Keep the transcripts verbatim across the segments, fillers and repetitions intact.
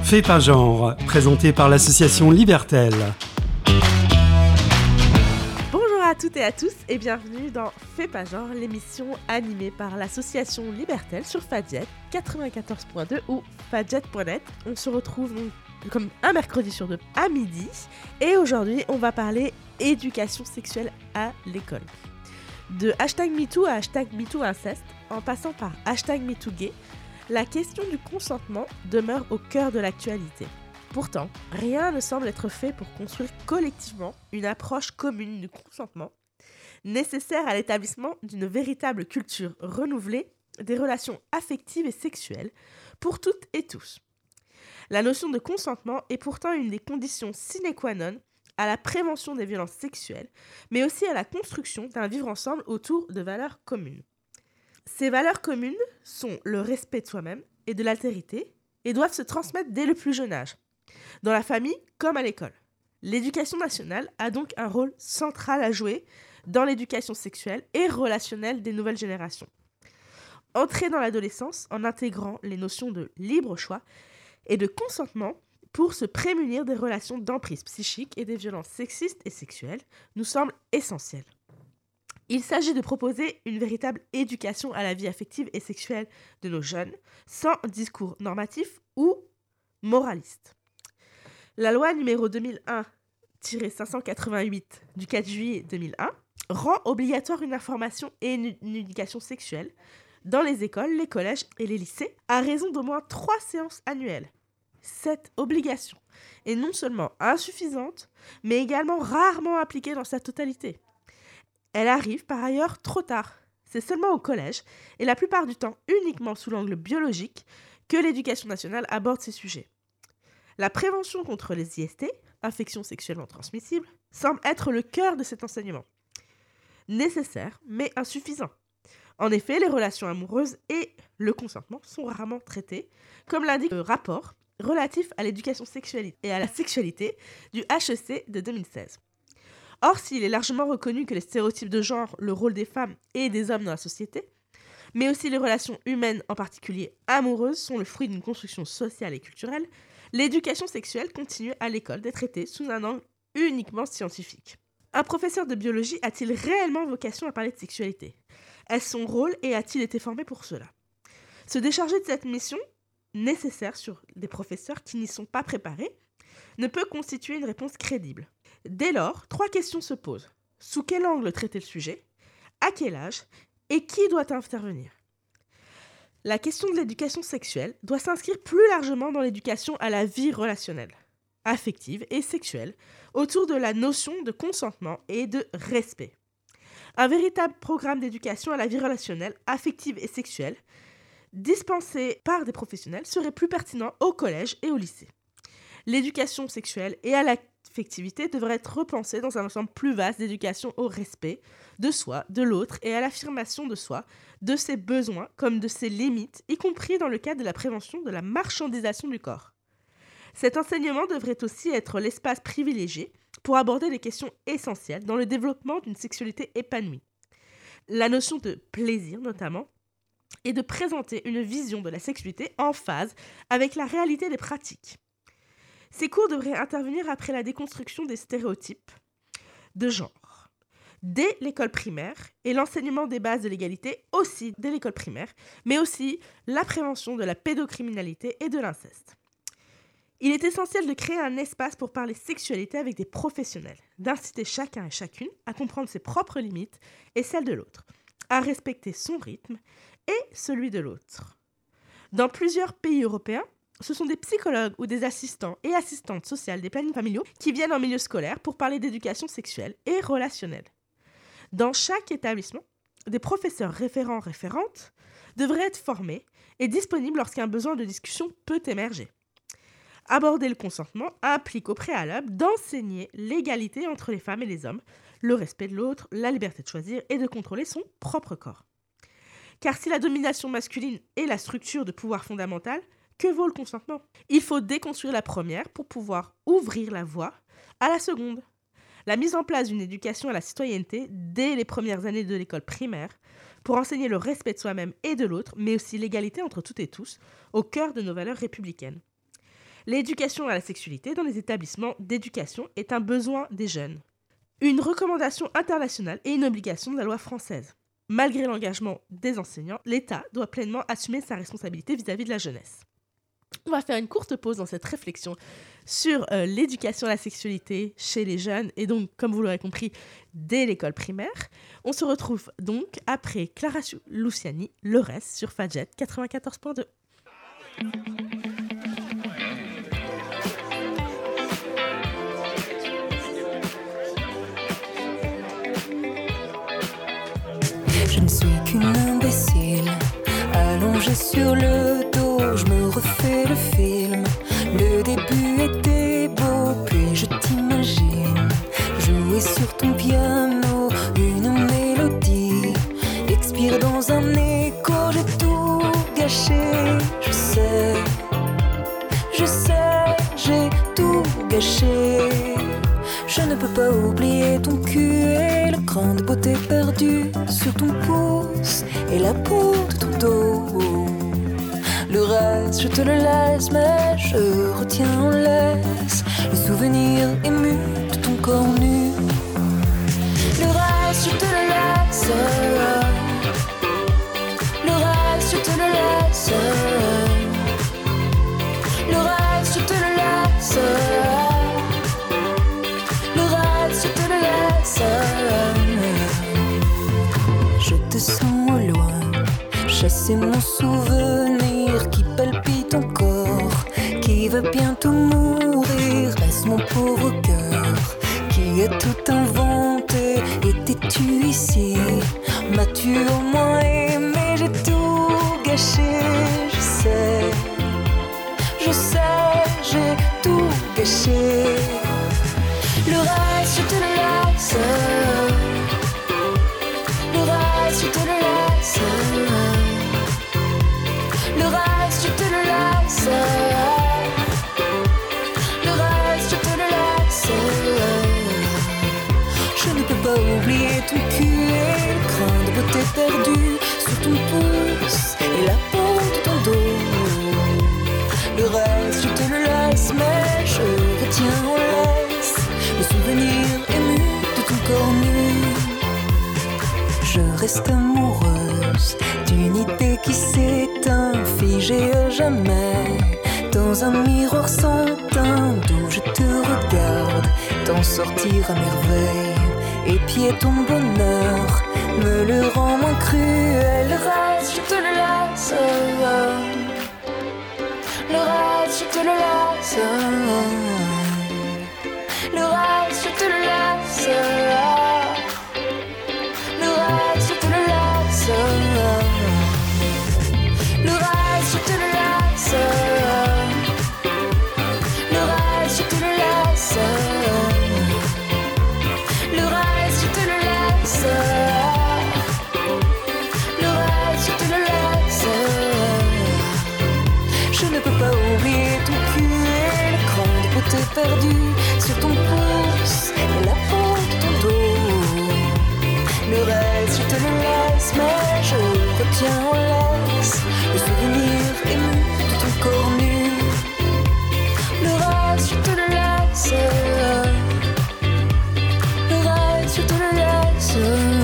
Fais pas genre, présenté par l'association Libertel. Bonjour à toutes et à tous et bienvenue dans Fais pas genre, l'émission animée par l'association Libertel sur Fadjet quatre-vingt-quatorze point deux ou fadjet point net. On se retrouve donc comme un mercredi sur deux à midi et aujourd'hui on va parler éducation sexuelle à l'école. De hashtag MeToo à hashtag MeTooInceste, en passant par hashtag MeTooGay, la question du consentement demeure au cœur de l'actualité. Pourtant, rien ne semble être fait pour construire collectivement une approche commune du consentement, nécessaire à l'établissement d'une véritable culture renouvelée des relations affectives et sexuelles pour toutes et tous. La notion de consentement est pourtant une des conditions sine qua non à la prévention des violences sexuelles, mais aussi à la construction d'un vivre ensemble autour de valeurs communes. Ces valeurs communes sont le respect de soi-même et de l'altérité et doivent se transmettre dès le plus jeune âge, dans la famille comme à l'école. L'éducation nationale a donc un rôle central à jouer dans l'éducation sexuelle et relationnelle des nouvelles générations. Entrer dans l'adolescence en intégrant les notions de libre choix et de consentement pour se prémunir des relations d'emprise psychique et des violences sexistes et sexuelles nous semble essentiel. Il s'agit de proposer une véritable éducation à la vie affective et sexuelle de nos jeunes, sans discours normatif ou moraliste. La loi numéro deux mille un tiret cinq cent quatre-vingt-huit du quatre juillet deux mille un rend obligatoire une information et une, une éducation sexuelle dans les écoles, les collèges et les lycées à raison d'au moins trois séances annuelles. Cette obligation est non seulement insuffisante, mais également rarement appliquée dans sa totalité. Elle arrive par ailleurs trop tard. C'est seulement au collège, et la plupart du temps uniquement sous l'angle biologique, que l'éducation nationale aborde ces sujets. La prévention contre les I S T, infections sexuellement transmissibles, semble être le cœur de cet enseignement. Nécessaire, mais insuffisant. En effet, les relations amoureuses et le consentement sont rarement traités, comme l'indique le rapport relatif à l'éducation sexuelle et à la sexualité du H E C de deux mille seize. Or, s'il est largement reconnu que les stéréotypes de genre, le rôle des femmes et des hommes dans la société, mais aussi les relations humaines, en particulier amoureuses, sont le fruit d'une construction sociale et culturelle, l'éducation sexuelle continue à l'école d'être traitée sous un angle uniquement scientifique. Un professeur de biologie a-t-il réellement vocation à parler de sexualité ? Est-ce son rôle et a-t-il été formé pour cela ? Se décharger de cette mission, nécessaire sur des professeurs qui n'y sont pas préparés, ne peut constituer une réponse crédible. Dès lors, trois questions se posent. Sous quel angle traiter le sujet ? À quel âge ? Et qui doit intervenir ? La question de l'éducation sexuelle doit s'inscrire plus largement dans l'éducation à la vie relationnelle, affective et sexuelle, autour de la notion de consentement et de respect. Un véritable programme d'éducation à la vie relationnelle, affective et sexuelle, dispensé par des professionnels, serait plus pertinent au collège et au lycée. L'éducation sexuelle et à l'affectivité devrait être repensée dans un ensemble plus vaste d'éducation au respect de soi, de l'autre et à l'affirmation de soi, de ses besoins comme de ses limites, y compris dans le cadre de la prévention de la marchandisation du corps. Cet enseignement devrait aussi être l'espace privilégié pour aborder les questions essentielles dans le développement d'une sexualité épanouie. La notion de plaisir notamment, et de présenter une vision de la sexualité en phase avec la réalité des pratiques. Ces cours devraient intervenir après la déconstruction des stéréotypes de genre, dès l'école primaire et l'enseignement des bases de l'égalité aussi dès l'école primaire, mais aussi la prévention de la pédocriminalité et de l'inceste. Il est essentiel de créer un espace pour parler sexualité avec des professionnels, d'inciter chacun et chacune à comprendre ses propres limites et celles de l'autre, à respecter son rythme et celui de l'autre. Dans plusieurs pays européens, ce sont des psychologues ou des assistants et assistantes sociales des plannings familiaux qui viennent en milieu scolaire pour parler d'éducation sexuelle et relationnelle. Dans chaque établissement, des professeurs référents référentes devraient être formés et disponibles lorsqu'un besoin de discussion peut émerger. Aborder le consentement implique au préalable d'enseigner l'égalité entre les femmes et les hommes, le respect de l'autre, la liberté de choisir et de contrôler son propre corps. Car si la domination masculine est la structure de pouvoir fondamentale, que vaut le consentement ? Il faut déconstruire la première pour pouvoir ouvrir la voie à la seconde. La mise en place d'une éducation à la citoyenneté dès les premières années de l'école primaire pour enseigner le respect de soi-même et de l'autre, mais aussi l'égalité entre toutes et tous, au cœur de nos valeurs républicaines. L'éducation à la sexualité dans les établissements d'éducation est un besoin des jeunes, une recommandation internationale et une obligation de la loi française. Malgré l'engagement des enseignants, l'État doit pleinement assumer sa responsabilité vis-à-vis de la jeunesse. On va faire une courte pause dans cette réflexion sur euh, l'éducation à la sexualité chez les jeunes et donc, comme vous l'aurez compris, dès l'école primaire. On se retrouve donc après Clara Luciani, Le Reste sur Fadjet quatre-vingt-quatorze point deux. Je ne suis qu'une imbécile, allongée sur le dos, je me refais le film. Le début était beau, puis je t'imagine jouer sur ton piano une mélodie, expire dans un écho, j'ai tout gâché. Je sais, je sais, j'ai tout gâché. Je ne peux pas oublier ton cul et le cran de beauté perdu sur ton pouce et la peau de ton dos. Le reste, je te le laisse, mais je retiens en laisse le souvenir ému de ton corps nu. Le reste, je te le laisse. Le reste, je te le laisse. Le reste, je te le laisse. Je te sens au loin, chasser mon souvenir qui palpite encore, qui va bientôt mourir. Laisse mon pauvre cœur qui a tout inventé. Étais-tu ici? M'as-tu au moins aimé? J'ai tout gâché, je sais, je sais, j'ai tout gâché. Le reste, je te le laisse. Le reste, je te le laisse. Le reste, je te le laisse. Le reste, je te le laisse. Je ne peux pas oublier ton cul et le crin de beauté perdu sur ton pouce et la peau de ton dos. Le reste, je te le laisse, mais je retiens en laisse le souvenir ému de ton corps nu. Je reste amoureuse d'une idée qui s'éteint, figée à jamais dans un miroir sans teint, d'où je te regarde t'en sortir à merveille. Et puis ton bonheur me le rend moins cruel. Le reste, je te le laisse. Le reste, je te le laisse. Le reste, je te le laisse. Le reste, je te le laisse. Le reste, je te le laisse. Le reste, je te le laisse. Le reste, je te le laisse. Le reste, je te le laisse. Je ne peux pas oublier ton cul et le cran de beauté perdu sur ton pouce et la peau de ton dos. Le reste, je te le laisse, mais je retiens en laisse le souvenir ému de ton corps nu. Le reste, je te le laisse. Le reste, je te le laisse.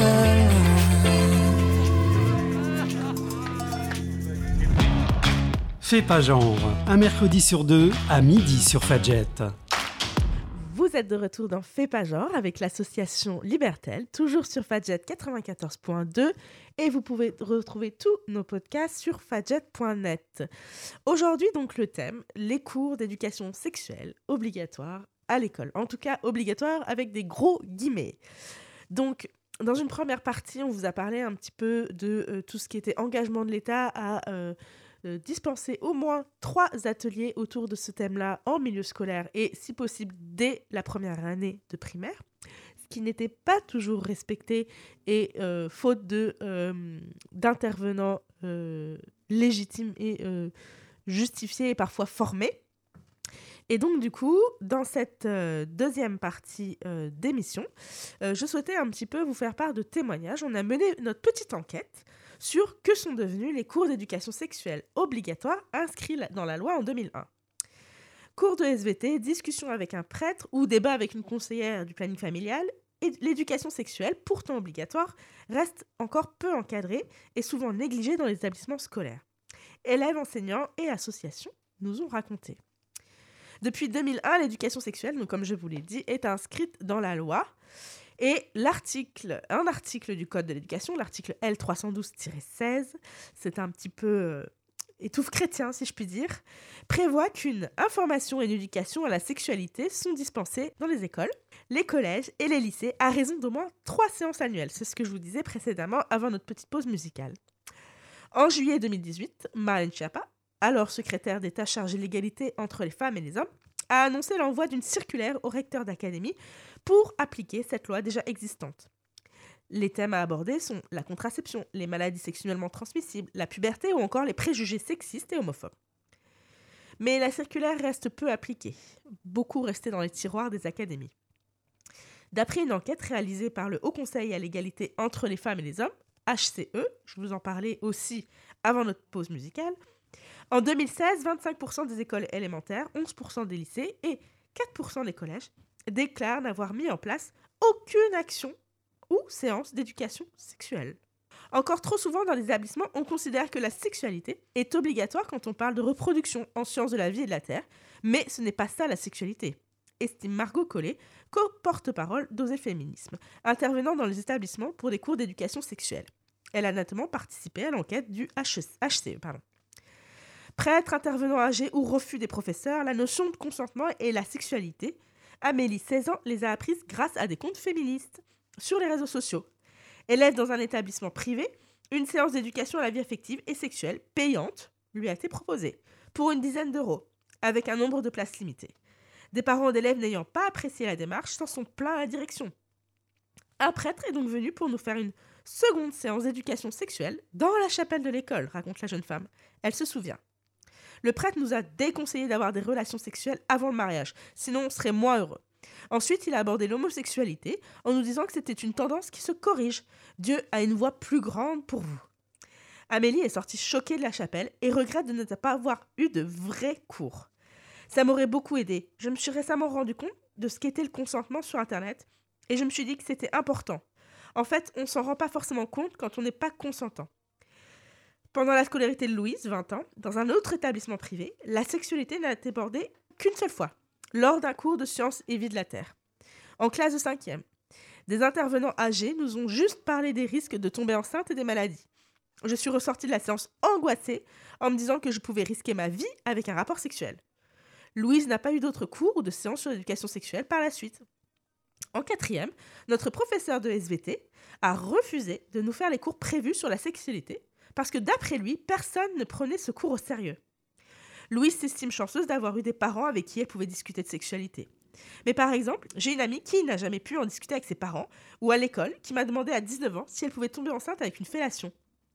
Fais pas genre, un mercredi sur deux, à midi sur Fadjet. Vous êtes de retour dans Fais pas genre avec l'association Libertel, toujours sur Fadjet quatre-vingt-quatorze point deux, et vous pouvez retrouver tous nos podcasts sur fadjet point net. Aujourd'hui donc le thème, les cours d'éducation sexuelle obligatoires à l'école. En tout cas obligatoires avec des gros guillemets. Donc dans une première partie, on vous a parlé un petit peu de euh, tout ce qui était engagement de l'État à euh, euh, dispenser au moins trois ateliers autour de ce thème-là en milieu scolaire et si possible dès la première année de primaire, ce qui n'était pas toujours respecté et euh, faute de, euh, d'intervenants euh, légitimes et euh, justifiés et parfois formés. Et donc, du coup, dans cette euh, deuxième partie euh, d'émission, euh, je souhaitais un petit peu vous faire part de témoignages. On a mené notre petite enquête sur que sont devenus les cours d'éducation sexuelle obligatoires inscrits dans la loi en deux mille un. Cours de S V T, discussion avec un prêtre ou débat avec une conseillère du planning familial, et l'éducation sexuelle, pourtant obligatoire, reste encore peu encadrée et souvent négligée dans les établissements scolaires. Élèves, enseignants et associations nous ont raconté. Depuis deux mille un, l'éducation sexuelle, donc comme je vous l'ai dit, est inscrite dans la loi. Et l'article, un article du Code de l'éducation, l'article L trois cent douze tiret seize, c'est un petit peu euh, étouffe chrétien si je puis dire, prévoit qu'une information et une éducation à la sexualité sont dispensées dans les écoles, les collèges et les lycées à raison d'au moins trois séances annuelles. C'est ce que je vous disais précédemment avant notre petite pause musicale. En juillet deux mille dix-huit, Marlène Schiappa, alors secrétaire d'État chargée de l'égalité entre les femmes et les hommes, a annoncé l'envoi d'une circulaire au recteur d'académie pour appliquer cette loi déjà existante. Les thèmes à aborder sont la contraception, les maladies sexuellement transmissibles, la puberté ou encore les préjugés sexistes et homophobes. Mais la circulaire reste peu appliquée, beaucoup restait dans les tiroirs des académies. D'après une enquête réalisée par le Haut Conseil à l'égalité entre les femmes et les hommes, H C E, je vous en parlais aussi avant notre pause musicale, en deux mille seize, vingt-cinq pour cent des écoles élémentaires, onze pour cent des lycées et quatre pour cent des collèges déclarent n'avoir mis en place aucune action ou séance d'éducation sexuelle. Encore trop souvent dans les établissements, on considère que la sexualité est obligatoire quand on parle de reproduction en sciences de la vie et de la terre, mais ce n'est pas ça la sexualité, estime Margot Collet, co-porte-parole d'Oser Féminisme, intervenant dans les établissements pour des cours d'éducation sexuelle. Elle a notamment participé à l'enquête du H C E. Pardon. Prêtre, intervenant âgé ou refus des professeurs, la notion de consentement et la sexualité, Amélie, seize ans, les a apprises grâce à des comptes féministes sur les réseaux sociaux. Élève dans un établissement privé, une séance d'éducation à la vie affective et sexuelle payante lui a été proposée pour une dizaine d'euros, avec un nombre de places limité. Des parents d'élèves n'ayant pas apprécié la démarche s'en sont plaints à la direction. Un prêtre est donc venu pour nous faire une seconde séance d'éducation sexuelle dans la chapelle de l'école, raconte la jeune femme. Elle se souvient. Le prêtre nous a déconseillé d'avoir des relations sexuelles avant le mariage, sinon on serait moins heureux. Ensuite, il a abordé l'homosexualité en nous disant que c'était une tendance qui se corrige. Dieu a une voie plus grande pour vous. Amélie est sortie choquée de la chapelle et regrette de ne pas avoir eu de vrais cours. Ça m'aurait beaucoup aidé. Je me suis récemment rendu compte de ce qu'était le consentement sur Internet et je me suis dit que c'était important. En fait, on s'en rend pas forcément compte quand on n'est pas consentant. Pendant la scolarité de Louise, vingt ans, dans un autre établissement privé, la sexualité n'a été abordée qu'une seule fois, lors d'un cours de sciences et vie de la Terre. En classe de cinquième, des intervenants âgés nous ont juste parlé des risques de tomber enceinte et des maladies. Je suis ressortie de la séance angoissée en me disant que je pouvais risquer ma vie avec un rapport sexuel. Louise n'a pas eu d'autres cours ou de séances sur l'éducation sexuelle par la suite. En quatrième, notre professeur de S V T a refusé de nous faire les cours prévus sur la sexualité parce que d'après lui, personne ne prenait ce cours au sérieux. Louise s'estime chanceuse d'avoir eu des parents avec qui elle pouvait discuter de sexualité. Mais par exemple, j'ai une amie qui n'a jamais pu en discuter avec ses parents ou à l'école qui m'a demandé à dix-neuf ans si elle pouvait tomber enceinte avec une fellation.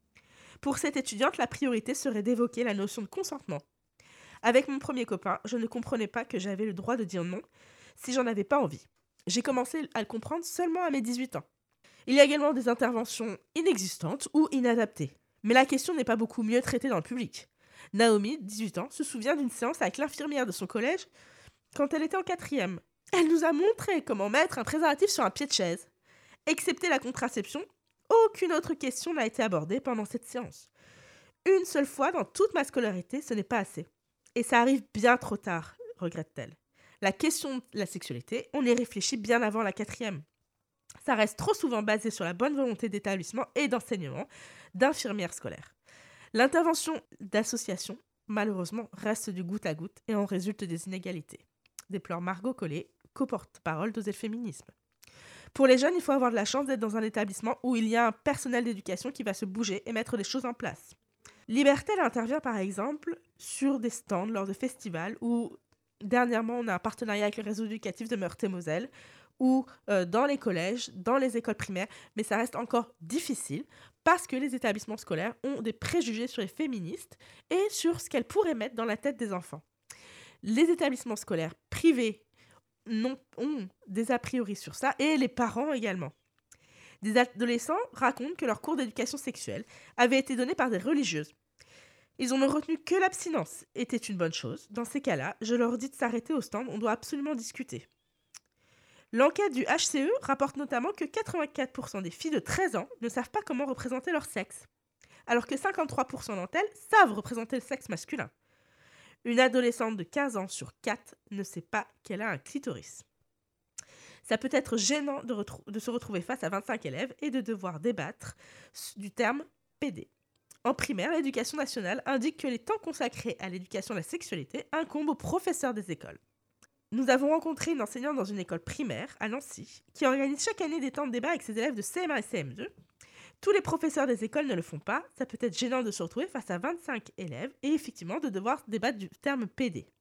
Pour cette étudiante, la priorité serait d'évoquer la notion de consentement. Avec mon premier copain, je ne comprenais pas que j'avais le droit de dire non si j'en avais pas envie. J'ai commencé à le comprendre seulement à mes dix-huit ans. Il y a également des interventions inexistantes ou inadaptées. Mais la question n'est pas beaucoup mieux traitée dans le public. Naomi, dix-huit ans, se souvient d'une séance avec l'infirmière de son collège quand elle était en quatrième. Elle nous a montré comment mettre un préservatif sur un pied de chaise. Excepté la contraception, aucune autre question n'a été abordée pendant cette séance. Une seule fois dans toute ma scolarité, ce n'est pas assez. Et ça arrive bien trop tard, regrette-t-elle. La question de la sexualité, on y réfléchit bien avant la quatrième. Ça reste trop souvent basé sur la bonne volonté d'établissement et d'enseignement d'infirmières scolaires. L'intervention d'associations, malheureusement, reste du goutte à goutte et en résulte des inégalités, déplore Margot Collet, co-porte-parole d'Oser Féminisme. Pour les jeunes, il faut avoir de la chance d'être dans un établissement où il y a un personnel d'éducation qui va se bouger et mettre des choses en place. Libertel intervient par exemple sur des stands lors de festivals où dernièrement on a un partenariat avec le réseau éducatif de Meurthe-et-Moselle ou euh, dans les collèges, dans les écoles primaires, mais ça reste encore difficile parce que les établissements scolaires ont des préjugés sur les féministes et sur ce qu'elles pourraient mettre dans la tête des enfants. Les établissements scolaires privés non, ont des a priori sur ça et les parents également. Des adolescents racontent que leur cours d'éducation sexuelle avait été donné par des religieuses. Ils ont retenu que l'abstinence était une bonne chose. Dans ces cas-là, je leur dis de s'arrêter au stand, on doit absolument discuter. L'enquête du H C E rapporte notamment que quatre-vingt-quatre pour cent des filles de treize ans ne savent pas comment représenter leur sexe, alors que cinquante-trois pour cent d'entre elles savent représenter le sexe masculin. Une adolescente de quinze ans sur quatre ne sait pas qu'elle a un clitoris. Ça peut être gênant de, retrou- de se retrouver face à vingt-cinq élèves et de devoir débattre du terme P D. En primaire, l'éducation nationale indique que les temps consacrés à l'éducation de la sexualité incombent aux professeurs des écoles. Nous avons rencontré une enseignante dans une école primaire, à Nancy, qui organise chaque année des temps de débat avec ses élèves de C M un et C M deux. Tous les professeurs des écoles ne le font pas, ça peut être gênant de se retrouver face à vingt-cinq élèves et effectivement de devoir débattre du terme P D.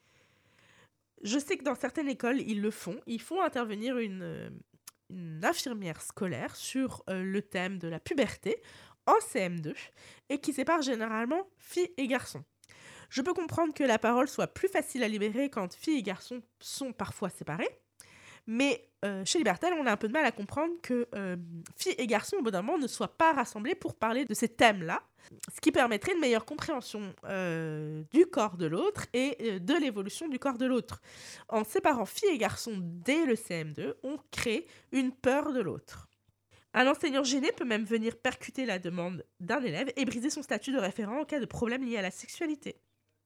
Je sais que dans certaines écoles, ils le font. Ils font intervenir une, une infirmière scolaire sur euh, le thème de la puberté en C M deux et qui sépare généralement filles et garçons. Je peux comprendre que la parole soit plus facile à libérer quand filles et garçons sont parfois séparés, mais euh, chez Libertel, on a un peu de mal à comprendre que euh, filles et garçons, au bout d'un moment, ne soient pas rassemblés pour parler de ces thèmes-là, ce qui permettrait une meilleure compréhension euh, du corps de l'autre et euh, de l'évolution du corps de l'autre. En séparant filles et garçons dès le C M deux, on crée une peur de l'autre. Un enseignant gêné peut même venir percuter la demande d'un élève et briser son statut de référent en cas de problème lié à la sexualité.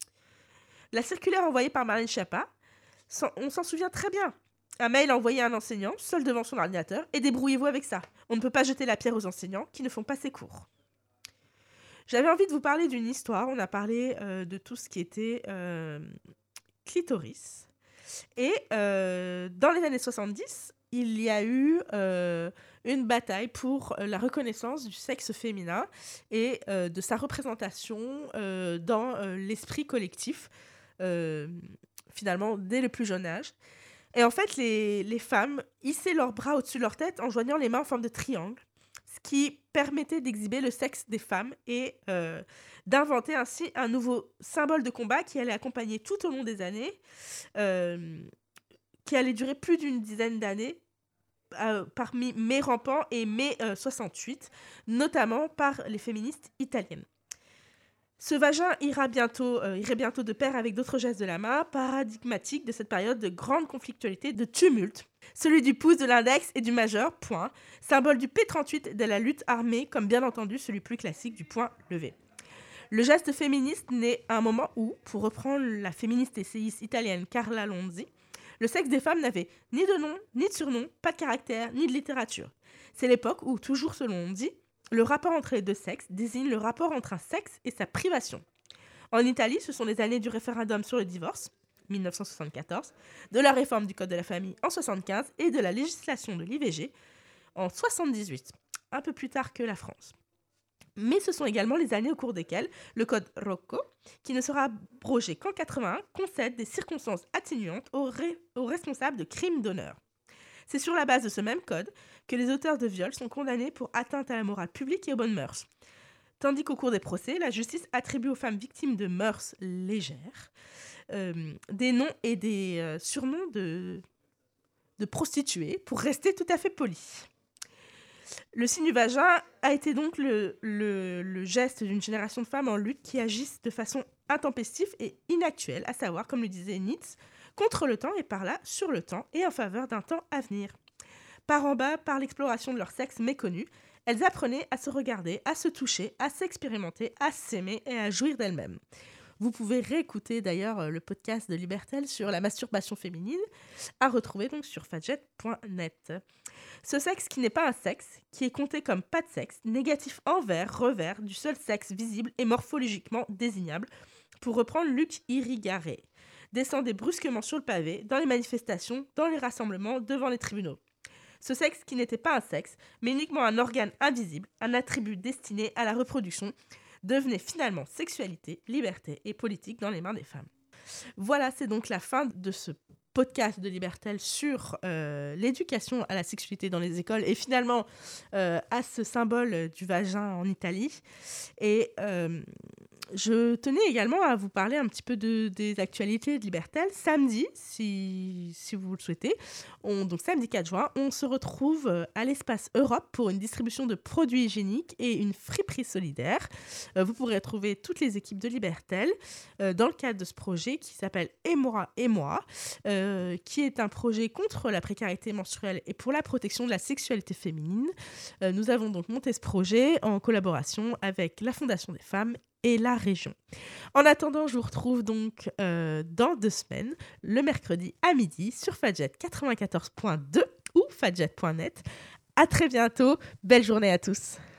La circulaire envoyée par Marlène Schiappa, on s'en souvient très bien. Un mail envoyé à un enseignant, seul devant son ordinateur, et débrouillez-vous avec ça. On ne peut pas jeter la pierre aux enseignants qui ne font pas ses cours. J'avais envie de vous parler d'une histoire. On a parlé euh, de tout ce qui était euh, clitoris. Et euh, dans les années soixante-dix, il y a eu euh, une bataille pour la reconnaissance du sexe féminin et euh, de sa représentation euh, dans euh, l'esprit collectif, euh, finalement, dès le plus jeune âge. Et en fait, les, les femmes hissaient leurs bras au-dessus de leur tête en joignant les mains en forme de triangle, ce qui permettait d'exhiber le sexe des femmes et euh, d'inventer ainsi un nouveau symbole de combat qui allait accompagner tout au long des années, euh, qui allait durer plus d'une dizaine d'années, euh, parmi mai rampant et mai euh, soixante-huit, notamment par les féministes italiennes. Ce vagin ira bientôt, euh, irait bientôt de pair avec d'autres gestes de la main, paradigmatiques de cette période de grande conflictualité, de tumulte. Celui du pouce, de l'index et du majeur, point, symbole du P trente-huit de la lutte armée, comme bien entendu celui plus classique du poing levé. Le geste féministe naît à un moment où, pour reprendre la féministe essayiste italienne Carla Lonzi, le sexe des femmes n'avait ni de nom, ni de surnom, pas de caractère, ni de littérature. C'est l'époque où, toujours selon Lonzi, le rapport entre les deux sexes désigne le rapport entre un sexe et sa privation. En Italie, ce sont les années du référendum sur le divorce, mille neuf cent soixante-quatorze, de la réforme du Code de la famille en soixante-quinze et de la législation de l'I V G en soixante-dix-huit, un peu plus tard que la France. Mais ce sont également les années au cours desquelles le Code Rocco, qui ne sera abrogé qu'en quatre-vingt-un, concède des circonstances atténuantes aux, ré- aux responsables de crimes d'honneur. C'est sur la base de ce même code que les auteurs de viol sont condamnés pour atteinte à la morale publique et aux bonnes mœurs. Tandis qu'au cours des procès, la justice attribue aux femmes victimes de mœurs légères euh, des noms et des euh, surnoms de, de prostituées, pour rester tout à fait poli. Le signe du vagin a été donc le, le, le geste d'une génération de femmes en lutte qui agissent de façon intempestive et inactuelle, à savoir, comme le disait Nietzsche, contre le temps et par là sur le temps et en faveur d'un temps à venir. Par en bas, par l'exploration de leur sexe méconnu, elles apprenaient à se regarder, à se toucher, à s'expérimenter, à s'aimer et à jouir d'elles-mêmes. Vous pouvez réécouter d'ailleurs le podcast de Libertel sur la masturbation féminine, à retrouver donc sur fadjet point net. Ce sexe qui n'est pas un sexe, qui est compté comme pas de sexe, négatif envers, revers, du seul sexe visible et morphologiquement désignable, pour reprendre Luc Irigaray, descendait brusquement sur le pavé, dans les manifestations, dans les rassemblements, devant les tribunaux. Ce sexe qui n'était pas un sexe, mais uniquement un organe invisible, un attribut destiné à la reproduction, devenait finalement sexualité, liberté et politique dans les mains des femmes. Voilà, c'est donc la fin de ce podcast de Libertel sur euh, l'éducation à la sexualité dans les écoles et finalement euh, à ce symbole du vagin en Italie. Et euh, Je tenais également à vous parler un petit peu de, des actualités de Libertel. Samedi, si, si vous le souhaitez, on, donc samedi quatre juin, on se retrouve à l'espace Europe pour une distribution de produits hygiéniques et une friperie solidaire. Euh, vous pourrez retrouver toutes les équipes de Libertel euh, dans le cadre de ce projet qui s'appelle Et moi et moi, euh, qui est un projet contre la précarité menstruelle et pour la protection de la sexualité féminine. Euh, nous avons donc monté ce projet en collaboration avec la Fondation des femmes et la région. En attendant, je vous retrouve donc euh, dans deux semaines, le mercredi à midi, sur Fadjet quatre-vingt-quatorze point deux ou fadjet point net. À très bientôt. Belle journée à tous.